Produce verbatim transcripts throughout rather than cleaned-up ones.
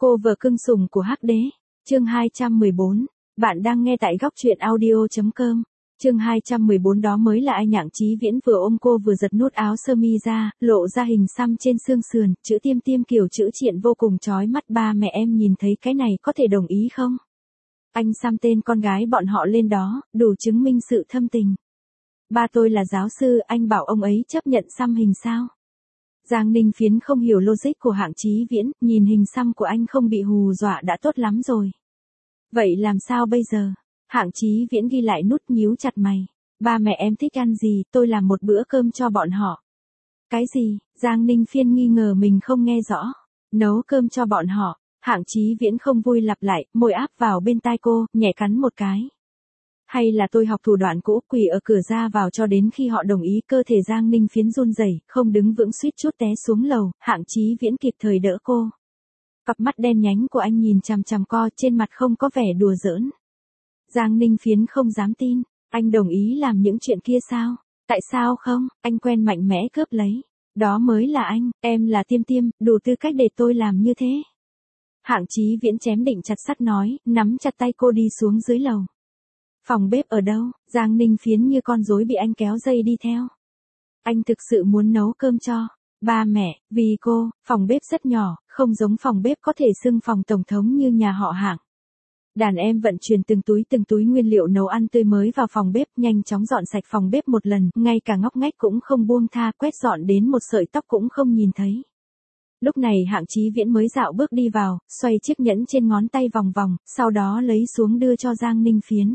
Cô vợ cưng sủng của Hắc Đế. Chương hai trăm mười bốn. Bạn đang nghe tại góc truyện audio.com. Chương hai trăm mười bốn đó mới là ai. Nhặng Chí Viễn vừa ôm cô vừa giật nút áo sơ mi ra, lộ ra hình xăm trên xương sườn, chữ tiêm tiêm kiểu chữ triện vô cùng chói mắt. Ba mẹ em nhìn thấy cái này có thể đồng ý không? Anh xăm tên con gái bọn họ lên đó, đủ chứng minh sự thâm tình. Ba tôi là giáo sư, anh bảo ông ấy chấp nhận xăm hình sao? Giang Ninh Phiến không hiểu logic của Hạng Chí Viễn, nhìn hình xăm của anh không bị hù dọa đã tốt lắm rồi. Vậy làm sao bây giờ? Hạng Chí Viễn ghi lại nút, nhíu chặt mày. Ba mẹ em thích ăn gì, tôi làm một bữa cơm cho bọn họ. Cái gì? Giang Ninh Phiên nghi ngờ mình không nghe rõ. Nấu cơm cho bọn họ. Hạng Chí Viễn không vui lặp lại, môi áp vào bên tai cô, nhẹ cắn một cái. Hay là tôi học thủ đoạn cũ, quỳ ở cửa ra vào cho đến khi họ đồng ý. Cơ thể Giang Ninh Phiến run rẩy, không đứng vững suýt chút té xuống lầu. Hạng Chí Viễn kịp thời đỡ cô. Cặp mắt đen nhánh của anh nhìn chằm chằm co, trên mặt không có vẻ đùa giỡn. Giang Ninh Phiến không dám tin, anh đồng ý làm những chuyện kia sao? Tại sao không? Anh quen mạnh mẽ cướp lấy. Đó mới là anh, em là Tiêm Tiêm, đủ tư cách để tôi làm như thế. Hạng Chí Viễn chém định chặt sắt nói, nắm chặt tay cô đi xuống dưới lầu. Phòng bếp ở đâu? Giang Ninh Phiến như con rối bị anh kéo dây đi theo. Anh thực sự muốn nấu cơm cho ba mẹ, vì cô. Phòng bếp rất nhỏ, không giống phòng bếp có thể xưng phòng tổng thống như nhà họ Hạng. Đàn em vận chuyển từng túi từng túi nguyên liệu nấu ăn tươi mới vào phòng bếp, nhanh chóng dọn sạch phòng bếp một lần, ngay cả ngóc ngách cũng không buông tha, quét dọn đến một sợi tóc cũng không nhìn thấy. Lúc này Hạng Chí Viễn mới dạo bước đi vào, xoay chiếc nhẫn trên ngón tay vòng vòng, sau đó lấy xuống đưa cho Giang Ninh Phiến.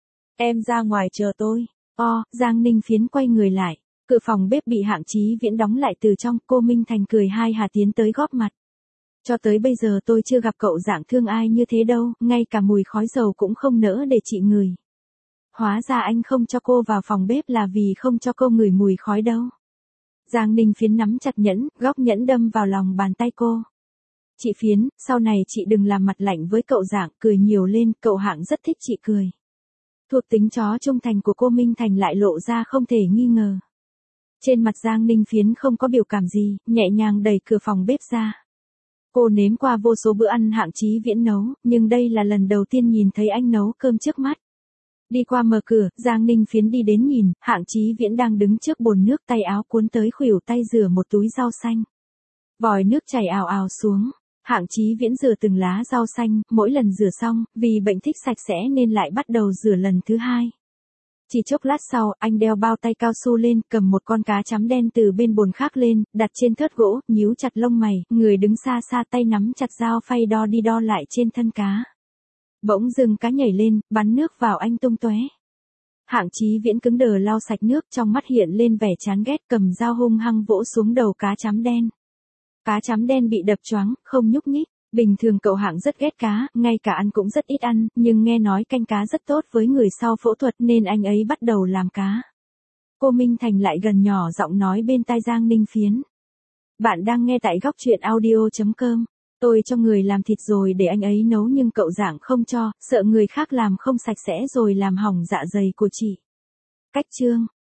Em ra ngoài chờ tôi. O, Giang Ninh Phiến quay người lại. Cửa phòng bếp bị Hạng Chí Viễn đóng lại từ trong. Cô Minh Thành cười hai hà tiến tới góp mặt. Cho tới bây giờ tôi chưa gặp cậu dạng thương ai như thế đâu, ngay cả mùi khói dầu cũng không nỡ để chị ngửi. Hóa ra anh không cho cô vào phòng bếp là vì không cho cô ngửi mùi khói đâu. Giang Ninh Phiến nắm chặt nhẫn, góc nhẫn đâm vào lòng bàn tay cô. Chị Phiến, sau này chị đừng làm mặt lạnh với cậu dạng, cười nhiều lên, cậu Hạng rất thích chị cười. Thuộc tính chó trung thành của cô Minh Thành lại lộ ra không thể nghi ngờ. Trên mặt Giang Ninh Phiến không có biểu cảm gì, nhẹ nhàng đẩy cửa phòng bếp ra. Cô nếm qua vô số bữa ăn Hạng Chí Viễn nấu, nhưng đây là lần đầu tiên nhìn thấy anh nấu cơm trước mắt. Đi qua mở cửa, Giang Ninh Phiến đi đến nhìn, Hạng Chí Viễn đang đứng trước bồn nước, tay áo cuốn tới khuỷu tay rửa một túi rau xanh. Vòi nước chảy ào ào xuống. Hạng Chí Viễn rửa từng lá rau xanh, mỗi lần rửa xong, vì bệnh thích sạch sẽ nên lại bắt đầu rửa lần thứ hai. Chỉ chốc lát sau, anh đeo bao tay cao su lên, cầm một con cá chấm đen từ bên bồn khác lên, đặt trên thớt gỗ, nhíu chặt lông mày, người đứng xa xa tay nắm chặt dao phay đo đi đo lại trên thân cá. Bỗng dưng cá nhảy lên, bắn nước vào anh tung tóe. Hạng Chí Viễn cứng đờ lau sạch nước, trong mắt hiện lên vẻ chán ghét, cầm dao hung hăng vỗ xuống đầu cá chấm đen. Cá chấm đen bị đập choáng, không nhúc nhích. Bình thường cậu Hạng rất ghét cá, ngay cả ăn cũng rất ít ăn, nhưng nghe nói canh cá rất tốt với người sau phẫu thuật nên anh ấy bắt đầu làm cá. Cô Minh Thành lại gần nhỏ giọng nói bên tai Giang Ninh Phiến. Bạn đang nghe tại góc truyện audio.com. Tôi cho người làm thịt rồi để anh ấy nấu nhưng cậu Dạng không cho, sợ người khác làm không sạch sẽ rồi làm hỏng dạ dày của chị. Cách chương.